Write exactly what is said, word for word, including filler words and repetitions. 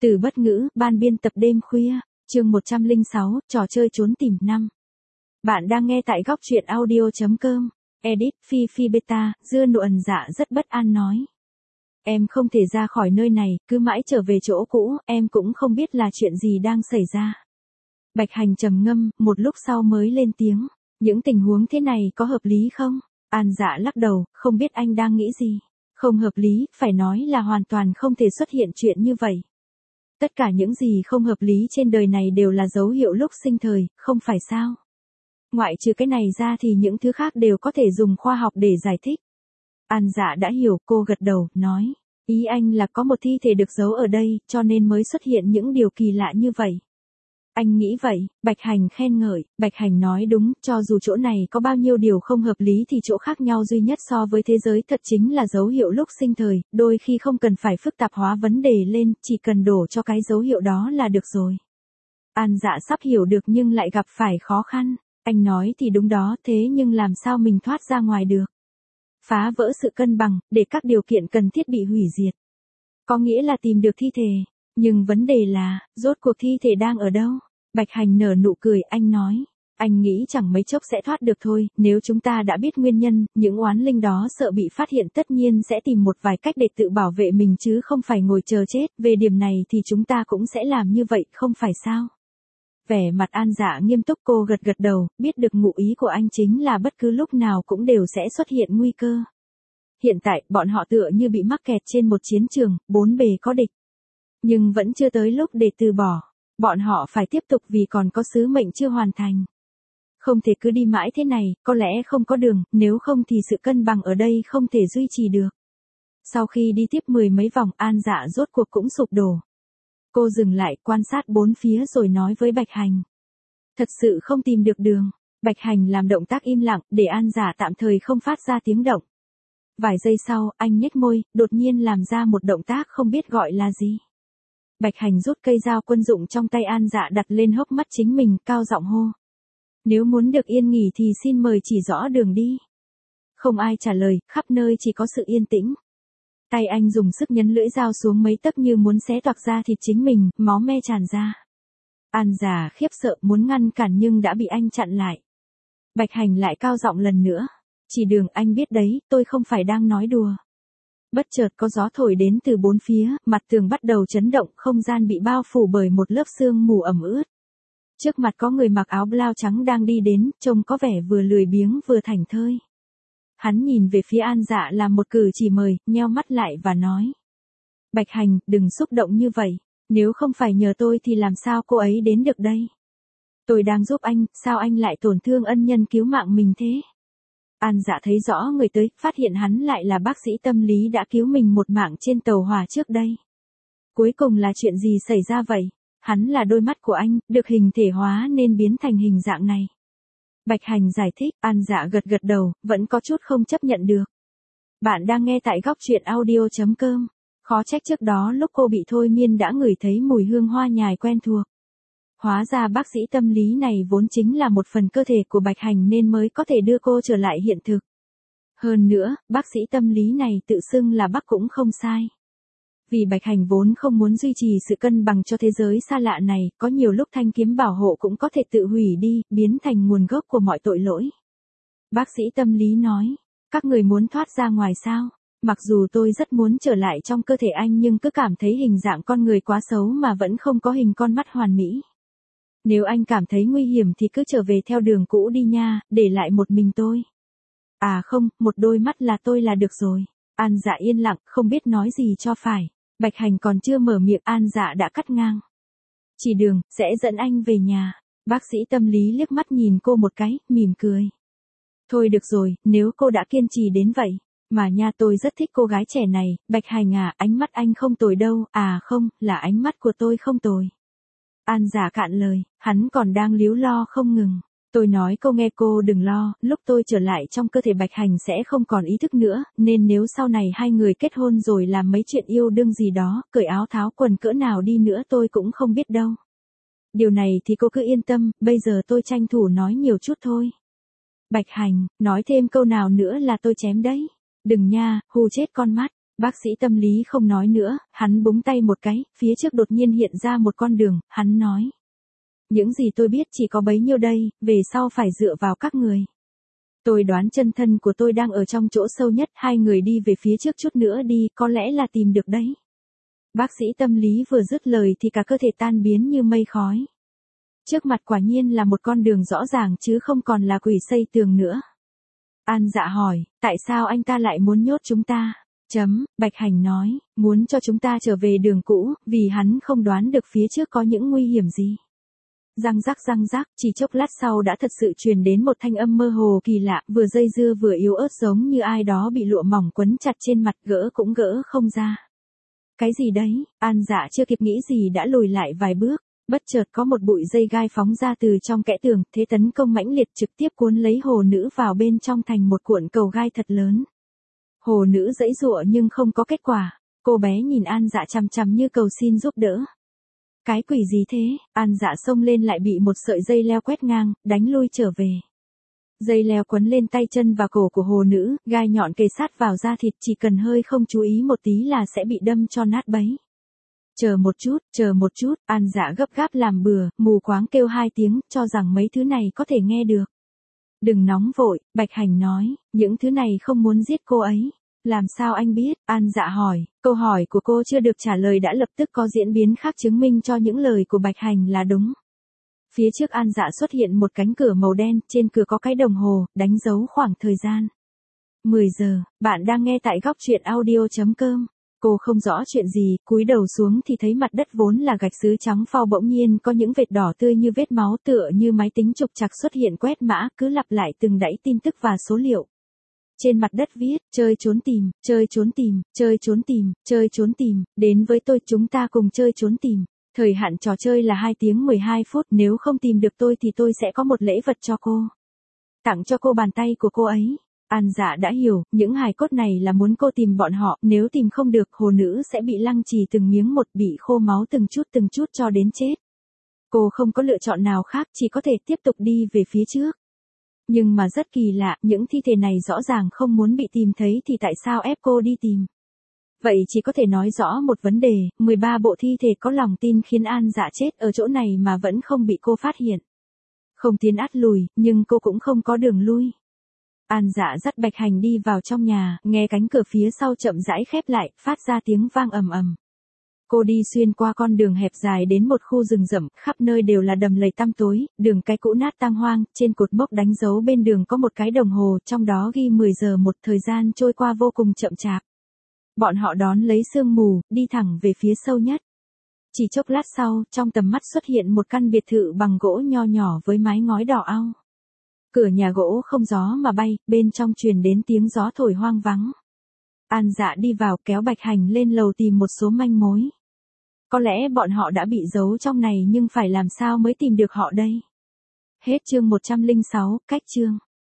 Từ bất ngữ, ban biên tập đêm khuya, chương một trăm lẻ sáu, trò chơi trốn tìm năm. Bạn đang nghe tại góc truyện audio chấm com. Edit, Phi Phi Beta, dưa nụ ẩn dạ rất bất an nói. Em không thể ra khỏi nơi này, cứ mãi trở về chỗ cũ, em cũng không biết là chuyện gì đang xảy ra. Bạch Hành trầm ngâm, một lúc sau mới lên tiếng. Những tình huống thế này có hợp lý không? An Dạ lắc đầu, không biết anh đang nghĩ gì. Không hợp lý, phải nói là hoàn toàn không thể xuất hiện chuyện như vậy. Tất cả những gì không hợp lý trên đời này đều là dấu hiệu lúc sinh thời, không phải sao? Ngoại trừ cái này ra thì những thứ khác đều có thể dùng khoa học để giải thích. An Dạ đã hiểu, cô gật đầu, nói. Ý anh là có một thi thể được giấu ở đây, cho nên mới xuất hiện những điều kỳ lạ như vậy. Anh nghĩ vậy, Bạch Hành khen ngợi, Bạch Hành nói đúng, cho dù chỗ này có bao nhiêu điều không hợp lý thì chỗ khác nhau duy nhất so với thế giới thật chính là dấu hiệu lúc sinh thời, đôi khi không cần phải phức tạp hóa vấn đề lên, chỉ cần đổ cho cái dấu hiệu đó là được rồi. An Dạ sắp hiểu được nhưng lại gặp phải khó khăn, anh nói thì đúng đó, thế nhưng làm sao mình thoát ra ngoài được? Phá vỡ sự cân bằng, để các điều kiện cần thiết bị hủy diệt. Có nghĩa là tìm được thi thể. Nhưng vấn đề là, rốt cuộc thi thể đang ở đâu? Bạch Hành nở nụ cười, anh nói. Anh nghĩ chẳng mấy chốc sẽ thoát được thôi, nếu chúng ta đã biết nguyên nhân, những oán linh đó sợ bị phát hiện tất nhiên sẽ tìm một vài cách để tự bảo vệ mình chứ không phải ngồi chờ chết, về điểm này thì chúng ta cũng sẽ làm như vậy, không phải sao? Vẻ mặt An Dạ nghiêm túc, cô gật gật đầu, biết được ngụ ý của anh chính là bất cứ lúc nào cũng đều sẽ xuất hiện nguy cơ. Hiện tại, bọn họ tựa như bị mắc kẹt trên một chiến trường, bốn bề có địch. Nhưng vẫn chưa tới lúc để từ bỏ, bọn họ phải tiếp tục vì còn có sứ mệnh chưa hoàn thành. Không thể cứ đi mãi thế này, có lẽ không có đường, nếu không thì sự cân bằng ở đây không thể duy trì được. Sau khi đi tiếp mười mấy vòng, An Dạ rốt cuộc cũng sụp đổ. Cô dừng lại, quan sát bốn phía rồi nói với Bạch Hành. Thật sự không tìm được đường. Bạch Hành làm động tác im lặng, để An Dạ tạm thời không phát ra tiếng động. Vài giây sau, anh nhếch môi, đột nhiên làm ra một động tác không biết gọi là gì. Bạch Hành rút cây dao quân dụng trong tay An Dạ đặt lên hốc mắt chính mình, cao giọng hô. Nếu muốn được yên nghỉ thì xin mời chỉ rõ đường đi. Không ai trả lời, khắp nơi chỉ có sự yên tĩnh. Tay anh dùng sức nhấn lưỡi dao xuống mấy tấc như muốn xé toạc ra thịt chính mình, máu me tràn ra. An Dạ khiếp sợ muốn ngăn cản nhưng đã bị anh chặn lại. Bạch Hành lại cao giọng lần nữa. Chỉ đường, anh biết đấy, tôi không phải đang nói đùa. Bất chợt có gió thổi đến từ bốn phía, mặt tường bắt đầu chấn động, không gian bị bao phủ bởi một lớp sương mù ẩm ướt. Trước mặt có người mặc áo blau trắng đang đi đến, trông có vẻ vừa lười biếng vừa thảnh thơi. Hắn nhìn về phía An Dạ làm một cử chỉ mời, nheo mắt lại và nói. Bạch Hành, đừng xúc động như vậy, nếu không phải nhờ tôi thì làm sao cô ấy đến được đây? Tôi đang giúp anh, sao anh lại tổn thương ân nhân cứu mạng mình thế? An Dạ thấy rõ người tới, phát hiện hắn lại là bác sĩ tâm lý đã cứu mình một mạng trên tàu hỏa trước đây. Cuối cùng là chuyện gì xảy ra vậy? Hắn là đôi mắt của anh, được hình thể hóa nên biến thành hình dạng này. Bạch Hành giải thích, An Dạ gật gật đầu, vẫn có chút không chấp nhận được. Bạn đang nghe tại góc truyện audio chấm com. Khó trách trước đó lúc cô bị thôi miên đã ngửi thấy mùi hương hoa nhài quen thuộc. Hóa ra bác sĩ tâm lý này vốn chính là một phần cơ thể của Bạch Hành nên mới có thể đưa cô trở lại hiện thực. Hơn nữa, bác sĩ tâm lý này tự xưng là bác cũng không sai. Vì Bạch Hành vốn không muốn duy trì sự cân bằng cho thế giới xa lạ này, có nhiều lúc thanh kiếm bảo hộ cũng có thể tự hủy đi, biến thành nguồn gốc của mọi tội lỗi. Bác sĩ tâm lý nói, các người muốn thoát ra ngoài sao? Mặc dù tôi rất muốn trở lại trong cơ thể anh nhưng cứ cảm thấy hình dạng con người quá xấu mà vẫn không có hình con mắt hoàn mỹ. Nếu anh cảm thấy nguy hiểm thì cứ trở về theo đường cũ đi nha, để lại một mình tôi. À không, một đôi mắt là tôi là được rồi. An Dạ yên lặng, không biết nói gì cho phải. Bạch Hành còn chưa mở miệng, An Dạ đã cắt ngang. Chỉ đường, sẽ dẫn anh về nhà. Bác sĩ tâm lý liếc mắt nhìn cô một cái, mỉm cười. Thôi được rồi, nếu cô đã kiên trì đến vậy. Mà nha, tôi rất thích cô gái trẻ này, Bạch Hành à, ánh mắt anh không tồi đâu, à không, là ánh mắt của tôi không tồi. An Dạ cạn lời, hắn còn đang líu lo không ngừng. Tôi nói cô nghe, cô đừng lo, lúc tôi trở lại trong cơ thể Bạch Hành sẽ không còn ý thức nữa, nên nếu sau này hai người kết hôn rồi làm mấy chuyện yêu đương gì đó, cởi áo tháo quần cỡ nào đi nữa tôi cũng không biết đâu. Điều này thì cô cứ yên tâm, bây giờ tôi tranh thủ nói nhiều chút thôi. Bạch Hành, nói thêm câu nào nữa là tôi chém đấy. Đừng nha, hù chết con mắt. Bác sĩ tâm lý không nói nữa, hắn búng tay một cái, phía trước đột nhiên hiện ra một con đường, hắn nói. Những gì tôi biết chỉ có bấy nhiêu đây, về sau phải dựa vào các người. Tôi đoán chân thân của tôi đang ở trong chỗ sâu nhất, hai người đi về phía trước chút nữa đi, có lẽ là tìm được đấy. Bác sĩ tâm lý vừa dứt lời thì cả cơ thể tan biến như mây khói. Trước mặt quả nhiên là một con đường rõ ràng chứ không còn là quỷ xây tường nữa. An Dạ hỏi, tại sao anh ta lại muốn nhốt chúng ta? Chấm, Bạch Hành nói, muốn cho chúng ta trở về đường cũ, vì hắn không đoán được phía trước có những nguy hiểm gì. Răng rắc răng rắc, chỉ chốc lát sau đã thật sự truyền đến một thanh âm mơ hồ kỳ lạ, vừa dây dưa vừa yếu ớt giống như ai đó bị lụa mỏng quấn chặt trên mặt, gỡ cũng gỡ không ra. Cái gì đấy? An Dạ chưa kịp nghĩ gì đã lùi lại vài bước, bất chợt có một bụi dây gai phóng ra từ trong kẽ tường, thế tấn công mãnh liệt trực tiếp cuốn lấy hồ nữ vào bên trong thành một cuộn cầu gai thật lớn. Hồ nữ giãy giụa nhưng không có kết quả, cô bé nhìn An Dạ chằm chằm như cầu xin giúp đỡ. Cái quỷ gì thế? An Dạ xông lên lại bị một sợi dây leo quét ngang, đánh lui trở về. Dây leo quấn lên tay chân và cổ của hồ nữ, gai nhọn kề sát vào da thịt, chỉ cần hơi không chú ý một tí là sẽ bị đâm cho nát bấy. Chờ một chút, chờ một chút, An Dạ gấp gáp làm bừa, mù quáng kêu hai tiếng, cho rằng mấy thứ này có thể nghe được. Đừng nóng vội, Bạch Hành nói, những thứ này không muốn giết cô ấy. Làm sao anh biết? An Dạ hỏi, câu hỏi của cô chưa được trả lời đã lập tức có diễn biến khác chứng minh cho những lời của Bạch Hành là đúng. Phía trước An Dạ xuất hiện một cánh cửa màu đen, trên cửa có cái đồng hồ, đánh dấu khoảng thời gian. mười giờ, bạn đang nghe tại góc truyện audio chấm com. Cô không rõ chuyện gì, cúi đầu xuống thì thấy mặt đất vốn là gạch sứ trắng phau bỗng nhiên có những vệt đỏ tươi như vết máu, tựa như máy tính trục trặc xuất hiện quét mã, cứ lặp lại từng dãy tin tức và số liệu. Trên mặt đất viết, chơi trốn tìm, chơi trốn tìm, chơi trốn tìm, chơi trốn tìm, đến với tôi chúng ta cùng chơi trốn tìm. Thời hạn trò chơi là hai tiếng mười hai phút, nếu không tìm được tôi thì tôi sẽ có một lễ vật cho cô. Tặng cho cô bàn tay của cô ấy. An Dạ đã hiểu, những hài cốt này là muốn cô tìm bọn họ, nếu tìm không được hồ nữ sẽ bị lăng trì từng miếng một, bị khô máu từng chút từng chút cho đến chết. Cô không có lựa chọn nào khác, chỉ có thể tiếp tục đi về phía trước. Nhưng mà rất kỳ lạ, những thi thể này rõ ràng không muốn bị tìm thấy thì tại sao ép cô đi tìm? Vậy chỉ có thể nói rõ một vấn đề, mười ba bộ thi thể có lòng tin khiến An Dạ chết ở chỗ này mà vẫn không bị cô phát hiện. Không tiến át lùi, nhưng cô cũng không có đường lui. An Dạ dắt Bạch Hành đi vào trong nhà, nghe cánh cửa phía sau chậm rãi khép lại, phát ra tiếng vang ầm ầm. Cô đi xuyên qua con đường hẹp dài đến một khu rừng rậm, khắp nơi đều là đầm lầy tăm tối, đường cái cũ nát tang hoang, trên cột mốc đánh dấu bên đường có một cái đồng hồ, trong đó ghi mười giờ một, thời gian trôi qua vô cùng chậm chạp. Bọn họ đón lấy sương mù, đi thẳng về phía sâu nhất. Chỉ chốc lát sau, trong tầm mắt xuất hiện một căn biệt thự bằng gỗ nho nhỏ với mái ngói đỏ au. Cửa nhà gỗ không gió mà bay, bên trong truyền đến tiếng gió thổi hoang vắng. An Dạ đi vào kéo Bạch Hành lên lầu tìm một số manh mối. Có lẽ bọn họ đã bị giấu trong này nhưng phải làm sao mới tìm được họ đây? Hết chương một trăm lẻ sáu, cách chương.